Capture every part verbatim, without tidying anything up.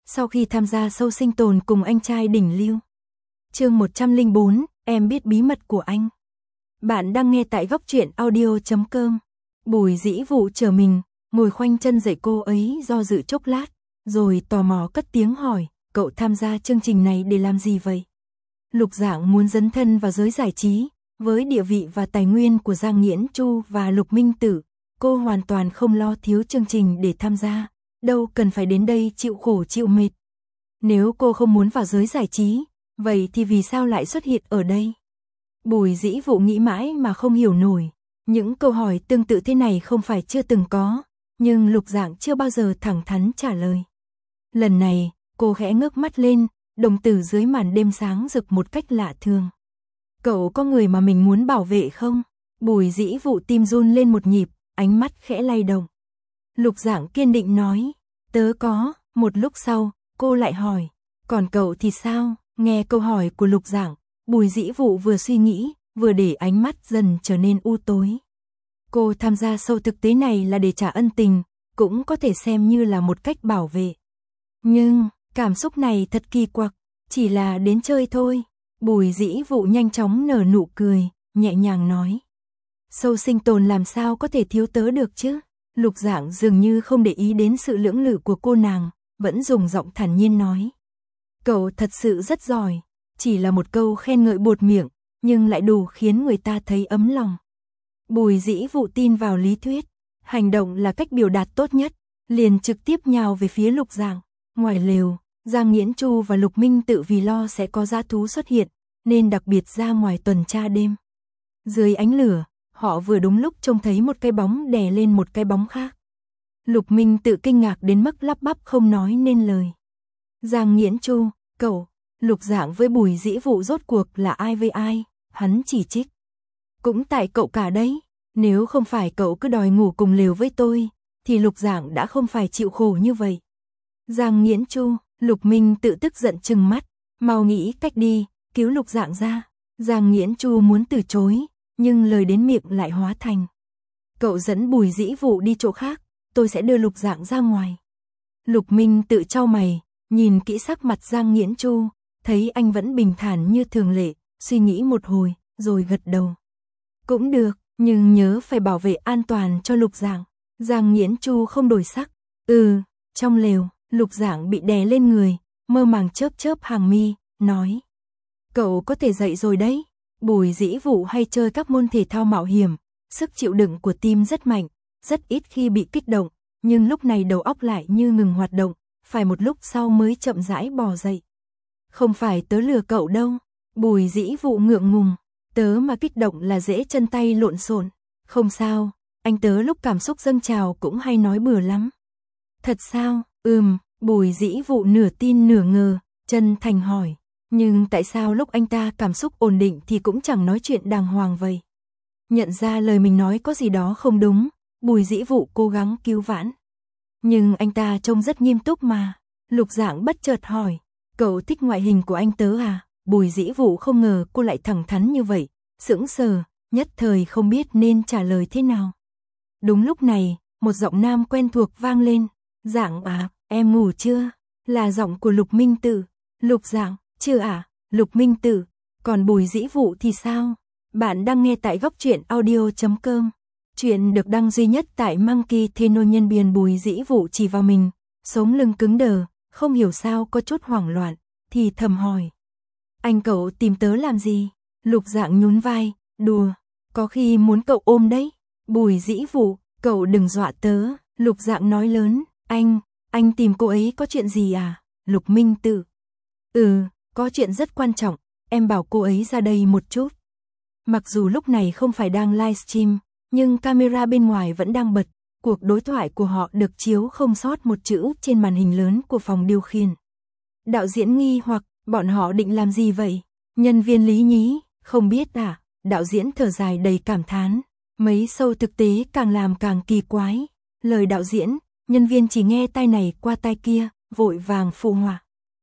sau khi tham gia show sinh tồn cùng anh trai đỉnh lưu. Chương một trăm lẻ bốn, em biết bí mật của anh. Bạn đang nghe tại góc truyện audio chấm com. Bùi Dĩ Vụ chờ mình, ngồi khoanh chân dạy cô ấy do dự chốc lát, rồi tò mò cất tiếng hỏi, cậu tham gia chương trình này để làm gì vậy? Lục Dạng muốn dấn thân vào giới giải trí, với địa vị và tài nguyên của Giang Nghiễn Chu và Lục Minh Tử, cô hoàn toàn không lo thiếu chương trình để tham gia, đâu cần phải đến đây chịu khổ chịu mệt. Nếu cô không muốn vào giới giải trí, vậy thì vì sao lại xuất hiện ở đây? Bùi Dĩ Vụ nghĩ mãi mà không hiểu nổi, những câu hỏi tương tự thế này không phải chưa từng có, nhưng Lục Dạng chưa bao giờ thẳng thắn trả lời. Lần này, cô khẽ ngước mắt lên, đồng tử dưới màn đêm sáng rực một cách lạ thường. Cậu có người mà mình muốn bảo vệ không? Bùi Dĩ Vụ tim run lên một nhịp, ánh mắt khẽ lay động. Lục Dạng kiên định nói, tớ có. Một lúc sau, cô lại hỏi, còn cậu thì sao? Nghe câu hỏi của Lục Dạng, Bùi Dĩ Vụ vừa suy nghĩ, vừa để ánh mắt dần trở nên u tối. Cô tham gia show thực tế này là để trả ân tình, cũng có thể xem như là một cách bảo vệ. Nhưng, cảm xúc này thật kỳ quặc, chỉ là đến chơi thôi. Bùi Dĩ Vụ nhanh chóng nở nụ cười, nhẹ nhàng nói. Show sinh tồn làm sao có thể thiếu tớ được chứ? Lục Dạng dường như không để ý đến sự lưỡng lự của cô nàng, vẫn dùng giọng thản nhiên nói. Cậu thật sự rất giỏi, chỉ là một câu khen ngợi buột miệng, nhưng lại đủ khiến người ta thấy ấm lòng. Bùi Dĩ Vụ tin vào lý thuyết, hành động là cách biểu đạt tốt nhất, liền trực tiếp nhào về phía Lục Dạng. Ngoài lều, Giang Nghiễn Chu và Lục Minh Tự vì lo sẽ có dã thú xuất hiện, nên đặc biệt ra ngoài tuần tra đêm. Dưới ánh lửa, họ vừa đúng lúc trông thấy một cái bóng đè lên một cái bóng khác. Lục Minh Tự kinh ngạc đến mức lắp bắp không nói nên lời. Giang Nghiễn Chu, cậu, Lục Dạng với Bùi Dĩ Vụ rốt cuộc là ai với ai, hắn chỉ trích. Cũng tại cậu cả đấy, nếu không phải cậu cứ đòi ngủ cùng lều với tôi, thì Lục Dạng đã không phải chịu khổ như vậy. Giang Nghiễn Chu, Lục Minh Tự tức giận trừng mắt, mau nghĩ cách đi, cứu Lục Dạng ra. Giang Nghiễn Chu muốn từ chối, nhưng lời đến miệng lại hóa thành. Cậu dẫn Bùi Dĩ Vụ đi chỗ khác, tôi sẽ đưa Lục Dạng ra ngoài. Lục Minh Tự chau mày, nhìn kỹ sắc mặt Giang Nghiễn Chu, thấy anh vẫn bình thản như thường lệ, suy nghĩ một hồi, rồi gật đầu. Cũng được, nhưng nhớ phải bảo vệ an toàn cho Lục Dạng. Giang Nghiễn Chu không đổi sắc. Ừ, trong lều, Lục Dạng bị đè lên người, mơ màng chớp chớp hàng mi, nói. Cậu có thể dậy rồi đấy. Bùi Dĩ Vụ hay chơi các môn thể thao mạo hiểm, sức chịu đựng của tim rất mạnh, rất ít khi bị kích động, nhưng lúc này đầu óc lại như ngừng hoạt động, phải một lúc sau mới chậm rãi bò dậy. Không phải tớ lừa cậu đâu. Bùi Dĩ Vụ ngượng ngùng, tớ mà kích động là dễ chân tay lộn xộn. Không sao, anh tớ lúc cảm xúc dâng trào cũng hay nói bừa lắm. Thật sao? Ừm, Bùi Dĩ Vụ nửa tin nửa ngờ, chân thành hỏi. Nhưng tại sao lúc anh ta cảm xúc ổn định thì cũng chẳng nói chuyện đàng hoàng vậy? Nhận ra lời mình nói có gì đó không đúng, Bùi Dĩ Vụ cố gắng cứu vãn. Nhưng anh ta trông rất nghiêm túc mà. Lục Dạng bất chợt hỏi, cậu thích ngoại hình của anh tớ à? Bùi Dĩ Vụ không ngờ cô lại thẳng thắn như vậy, sững sờ, nhất thời không biết nên trả lời thế nào. Đúng lúc này, một giọng nam quen thuộc vang lên. Dạng à, em ngủ chưa? Là giọng của Lục Minh Tự. Lục Dạng, chưa à? Lục Minh Tự, còn Bùi Dĩ Vụ thì sao? Bạn đang nghe tại góc truyện audio chấm com. Chuyện được đăng duy nhất tại Monkey Theno. Nhân viên Bùi Dĩ Vụ chỉ vào mình, sống lưng cứng đờ, không hiểu sao có chút hoảng loạn, thì thầm hỏi. Anh cậu tìm tớ làm gì? Lục Dạng nhún vai, đùa, có khi muốn cậu ôm đấy. Bùi Dĩ Vụ, cậu đừng dọa tớ. Lục Dạng nói lớn, anh, anh tìm cô ấy có chuyện gì à? Lục Minh Tự, ừ, có chuyện rất quan trọng, em bảo cô ấy ra đây một chút. Mặc dù lúc này không phải đang livestream, nhưng camera bên ngoài vẫn đang bật, cuộc đối thoại của họ được chiếu không sót một chữ trên màn hình lớn của phòng điều khiển. Đạo diễn nghi hoặc, bọn họ định làm gì vậy? Nhân viên lý nhí, không biết à? Đạo diễn thở dài đầy cảm thán, mấy show thực tế càng làm càng kỳ quái. Lời đạo diễn, nhân viên chỉ nghe tai này qua tai kia, vội vàng phụ họa.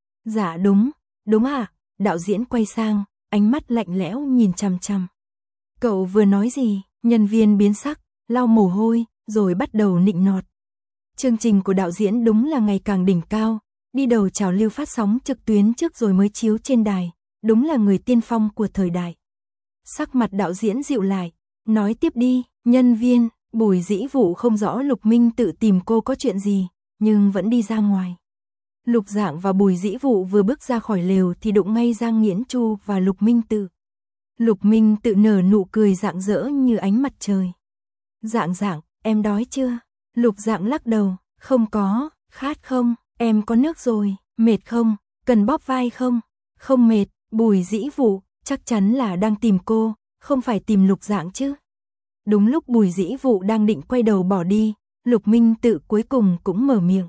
Dạ đúng, đúng à? Đạo diễn quay sang, ánh mắt lạnh lẽo nhìn chằm chằm. Cậu vừa nói gì? Nhân viên biến sắc, lau mồ hôi, rồi bắt đầu nịnh nọt. Chương trình của đạo diễn đúng là ngày càng đỉnh cao, đi đầu trào lưu phát sóng trực tuyến trước rồi mới chiếu trên đài, đúng là người tiên phong của thời đại. Sắc mặt đạo diễn dịu lại, nói tiếp đi, nhân viên, Bùi Dĩ Vũ không rõ Lục Minh Tự tìm cô có chuyện gì, nhưng vẫn đi ra ngoài. Lục Dạng và Bùi Dĩ Vũ vừa bước ra khỏi lều thì đụng ngay Giang Nghiễn Chu và Lục Minh Tự. Lục Minh Tự nở nụ cười rạng rỡ như ánh mặt trời. Dạng Dạng, em đói chưa? Lục Dạng lắc đầu, không có, khát không, em có nước rồi, mệt không, cần bóp vai không? Không mệt, Bùi Dĩ Vũ, chắc chắn là đang tìm cô, không phải tìm Lục Dạng chứ. Đúng lúc Bùi Dĩ Vũ đang định quay đầu bỏ đi, Lục Minh Tự cuối cùng cũng mở miệng.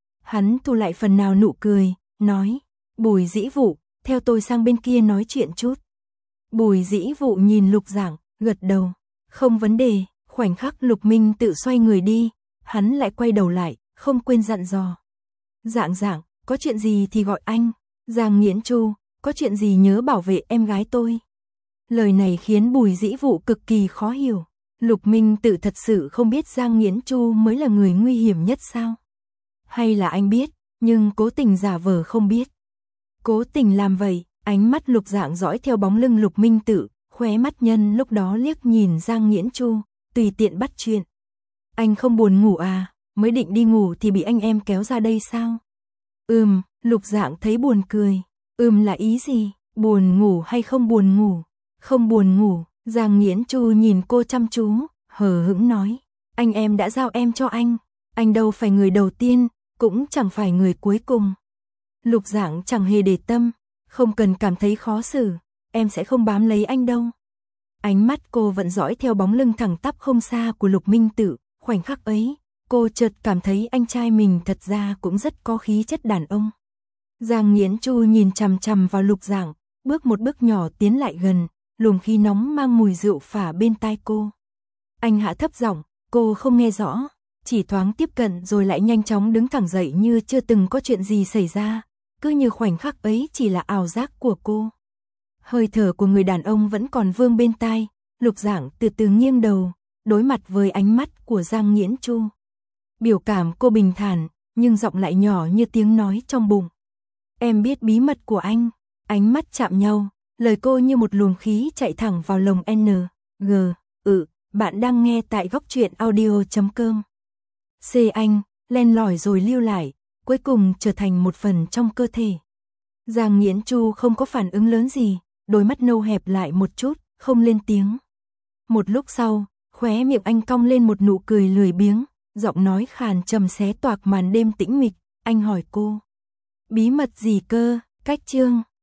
Hắn thu lại phần nào nụ cười, nói, Bùi Dĩ Vũ, theo tôi sang bên kia nói chuyện chút. Bùi Dĩ Vũ nhìn Lục Dạng, gật đầu, không vấn đề. Khoảnh khắc Lục Minh Tự xoay người đi, hắn lại quay đầu lại, không quên dặn dò. Dạng Dạng, có chuyện gì thì gọi anh. Giang Nghiễn Chu, có chuyện gì nhớ bảo vệ em gái tôi. Lời này khiến Bùi Dĩ Vũ cực kỳ khó hiểu. Lục Minh Tự thật sự không biết Giang Nghiễn Chu mới là người nguy hiểm nhất sao? Hay là anh biết, nhưng cố tình giả vờ không biết? Cố tình làm vậy, ánh mắt Lục Dạng dõi theo bóng lưng Lục Minh Tự, khóe mắt nhân lúc đó liếc nhìn Giang Nghiễn Chu, tùy tiện bắt chuyện. Anh không buồn ngủ à, mới định đi ngủ thì bị anh em kéo ra đây sao? Ừm, Lục Dạng thấy buồn cười. Ừm là ý gì, buồn ngủ hay không buồn ngủ? Không buồn ngủ, Giang Nghiễn Chu nhìn cô chăm chú, hờ hững nói. Anh em đã giao em cho anh, anh đâu phải người đầu tiên, cũng chẳng phải người cuối cùng. Lục Dạng chẳng hề để tâm, không cần cảm thấy khó xử, em sẽ không bám lấy anh đâu. Ánh mắt cô vẫn dõi theo bóng lưng thẳng tắp không xa của Lục Minh Tự, khoảnh khắc ấy, cô chợt cảm thấy anh trai mình thật ra cũng rất có khí chất đàn ông. Giang Nghiễn Chu nhìn chằm chằm vào Lục Dạng, bước một bước nhỏ tiến lại gần, luồng khí nóng mang mùi rượu phả bên tai cô. Anh hạ thấp giọng, cô không nghe rõ, chỉ thoáng tiếp cận rồi lại nhanh chóng đứng thẳng dậy như chưa từng có chuyện gì xảy ra, cứ như khoảnh khắc ấy chỉ là ảo giác của cô. Hơi thở của người đàn ông vẫn còn vương bên tai, Lục Dạng từ từ nghiêng đầu, đối mặt với ánh mắt của Giang Nghiễn Chu. Biểu cảm cô bình thản, nhưng giọng lại nhỏ như tiếng nói trong bụng. Em biết bí mật của anh. Ánh mắt chạm nhau, lời cô như một luồng khí chạy thẳng vào lồng N, G, ừ, bạn đang nghe tại góc truyện audio chấm com. C anh, len lỏi rồi lưu lại, cuối cùng trở thành một phần trong cơ thể. Giang Nghiễn Chu không có phản ứng lớn gì, đôi mắt nâu hẹp lại một chút, không lên tiếng. Một lúc sau, khóe miệng anh cong lên một nụ cười lười biếng, giọng nói khàn trầm xé toạc màn đêm tĩnh mịch, anh hỏi cô. Bí mật gì cơ, cách chương.